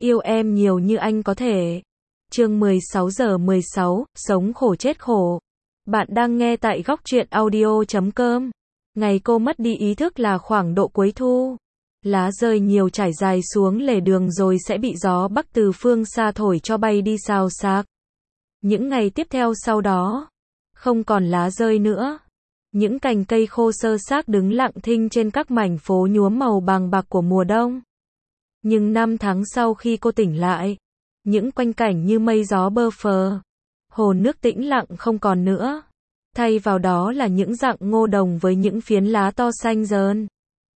yêu em nhiều như anh có thể. Chương 16 giờ 16, sống khổ chết khổ. Bạn đang nghe tại góc truyện audio.com. Ngày cô mất đi ý thức là khoảng độ cuối thu. Lá rơi nhiều trải dài xuống lề đường rồi sẽ bị gió bắc từ phương xa thổi cho bay đi xào xạc. Những ngày tiếp theo sau đó, không còn lá rơi nữa. Những cành cây khô xơ xác đứng lặng thinh trên các mảnh phố nhuốm màu bàng bạc của mùa đông. Nhưng 5 tháng sau khi cô tỉnh lại, những quanh cảnh như mây gió bơ phờ, hồ nước tĩnh lặng không còn nữa. Thay vào đó là những rặng ngô đồng với những phiến lá to xanh rơn.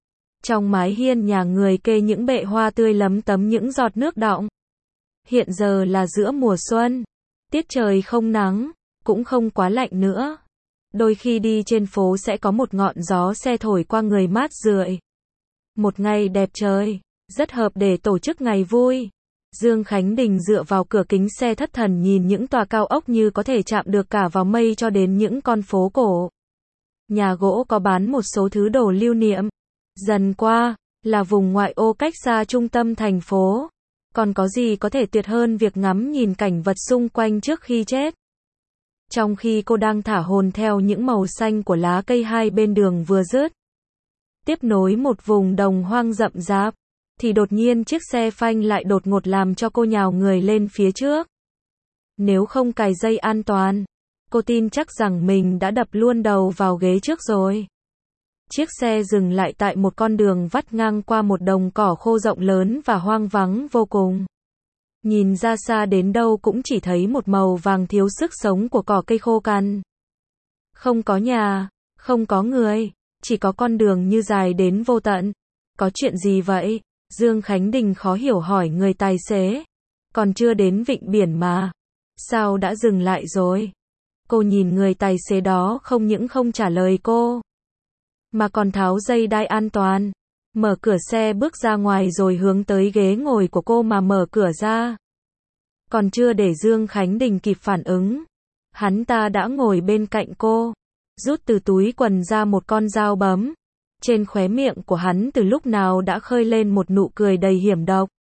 Trong mái hiên nhà người kê những bệ hoa tươi lấm tấm những giọt nước đọng. Hiện giờ là giữa mùa xuân, tiết trời không nắng, cũng không quá lạnh nữa. Đôi khi đi trên phố sẽ có một ngọn gió xe thổi qua người mát rượi. Một ngày đẹp trời, rất hợp để tổ chức ngày vui. Dương Khánh Đình dựa vào cửa kính xe thất thần nhìn những tòa cao ốc như có thể chạm được cả vào mây cho đến những con phố cổ. Nhà gỗ có bán một số thứ đồ lưu niệm. Dần qua, là vùng ngoại ô cách xa trung tâm thành phố. Còn có gì có thể tuyệt hơn việc ngắm nhìn cảnh vật xung quanh trước khi chết. Trong khi cô đang thả hồn theo những màu xanh của lá cây hai bên đường vừa dứt, tiếp nối một vùng đồng hoang rậm rạp, thì đột nhiên chiếc xe phanh lại đột ngột làm cho cô nhào người lên phía trước. Nếu không cài dây an toàn, cô tin chắc rằng mình đã đập luôn đầu vào ghế trước rồi. Chiếc xe dừng lại tại một con đường vắt ngang qua một đồng cỏ khô rộng lớn và hoang vắng vô cùng. Nhìn ra xa đến đâu cũng chỉ thấy một màu vàng thiếu sức sống của cỏ cây khô cằn. Không có nhà, không có người, chỉ có con đường như dài đến vô tận. Có chuyện gì vậy? Dương Khánh Đình khó hiểu hỏi người tài xế. Còn chưa đến vịnh biển mà. Sao đã dừng lại rồi? Cô nhìn người tài xế đó không những không trả lời cô, mà còn tháo dây đai an toàn, mở cửa xe bước ra ngoài rồi hướng tới ghế ngồi của cô mà mở cửa ra. Còn chưa để Dương Khánh Đình kịp phản ứng, hắn ta đã ngồi bên cạnh cô, rút từ túi quần ra một con dao bấm. Trên khóe miệng của hắn từ lúc nào đã khơi lên một nụ cười đầy hiểm độc.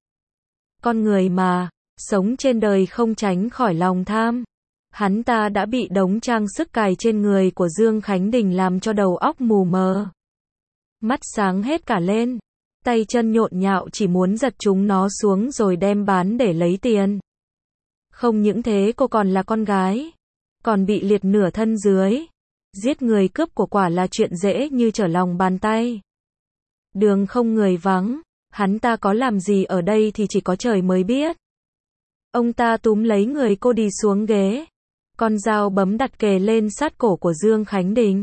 Con người mà, sống trên đời không tránh khỏi lòng tham. Hắn ta đã bị đống trang sức cài trên người của Dương Khánh Đình làm cho đầu óc mù mờ. Mắt sáng hết cả lên, tay chân nhộn nhạo chỉ muốn giật chúng nó xuống rồi đem bán để lấy tiền. Không những thế cô còn là con gái, còn bị liệt nửa thân dưới. Giết người cướp của quả là chuyện dễ như trở lòng bàn tay. Đường không người vắng, hắn ta có làm gì ở đây thì chỉ có trời mới biết. Ông ta túm lấy người cô đi xuống ghế. Con dao bấm đặt kề lên sát cổ của Dương Khánh Đình.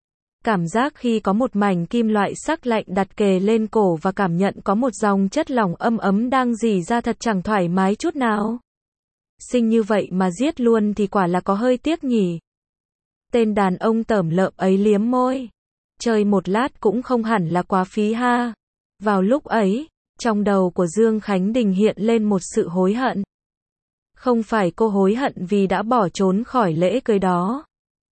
Cảm giác khi có một mảnh kim loại sắc lạnh đặt kề lên cổ và cảm nhận có một dòng chất lỏng âm ấm đang rỉ ra thật chẳng thoải mái chút nào. Xinh như vậy mà giết luôn thì quả là có hơi tiếc nhỉ. Tên đàn ông tởm lợm ấy liếm môi. Chơi một lát cũng không hẳn là quá phí ha. Vào lúc ấy, trong đầu của Dương Khánh Đình hiện lên một sự hối hận. Không phải cô hối hận vì đã bỏ trốn khỏi lễ cưới đó,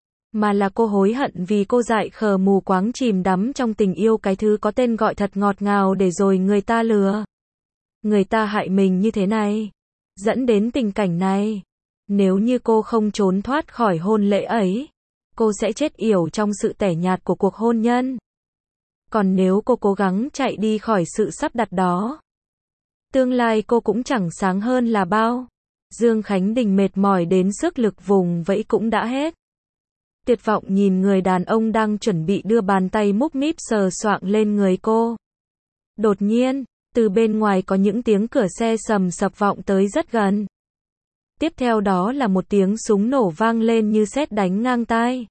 mà là cô hối hận vì cô dại khờ mù quáng chìm đắm trong tình yêu cái thứ có tên gọi thật ngọt ngào để rồi người ta lừa. Người ta hại mình như thế này, dẫn đến tình cảnh này. Nếu như cô không trốn thoát khỏi hôn lễ ấy, cô sẽ chết yểu trong sự tẻ nhạt của cuộc hôn nhân. Còn nếu cô cố gắng chạy đi khỏi sự sắp đặt đó, tương lai cô cũng chẳng sáng hơn là bao. Dương Khánh Đình mệt mỏi đến sức lực vùng vẫy cũng đã hết. Tuyệt vọng nhìn người đàn ông đang chuẩn bị đưa bàn tay múc míp sờ soạng lên người cô. Đột nhiên, từ bên ngoài có những tiếng cửa xe sầm sập vọng tới rất gần. Tiếp theo đó là một tiếng súng nổ vang lên như sét đánh ngang tai.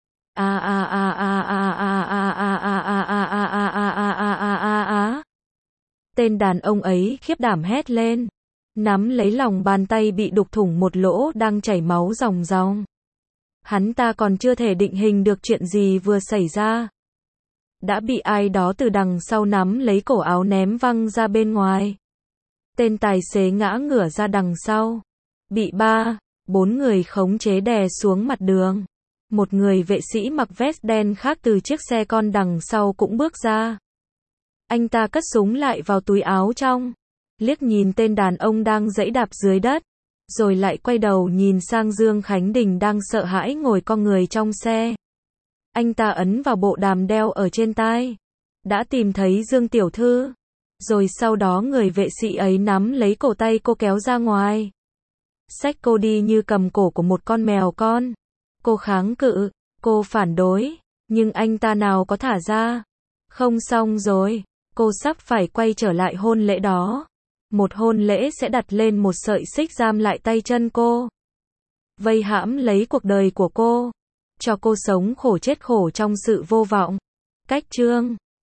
Tên đàn ông ấy khiếp đảm hét lên, nắm lấy lòng bàn tay bị đục thủng một lỗ đang chảy máu ròng ròng. Hắn ta còn chưa thể định hình được chuyện gì vừa xảy ra, đã bị ai đó từ đằng sau nắm lấy cổ áo ném văng ra bên ngoài. Tên tài xế ngã ngửa ra đằng sau, bị 3-4 người khống chế đè xuống mặt đường. Một người vệ sĩ mặc vest đen khác từ chiếc xe con đằng sau cũng bước ra. Anh ta cất súng lại vào túi áo trong, liếc nhìn tên đàn ông đang giẫy đạp dưới đất, rồi lại quay đầu nhìn sang Dương Khánh Đình đang sợ hãi ngồi co người trong xe. Anh ta ấn vào bộ đàm đeo ở trên tai. Đã tìm thấy Dương tiểu thư. Rồi sau đó người vệ sĩ ấy nắm lấy cổ tay cô kéo ra ngoài. Xách cô đi như cầm cổ của một con mèo con. Cô kháng cự, cô phản đối, nhưng anh ta nào có thả ra. Không xong rồi, cô sắp phải quay trở lại hôn lễ đó. Một hôn lễ sẽ đặt lên một sợi xích giam lại tay chân cô. Vây hãm lấy cuộc đời của cô. Cho cô sống khổ chết khổ trong sự vô vọng. Cách chương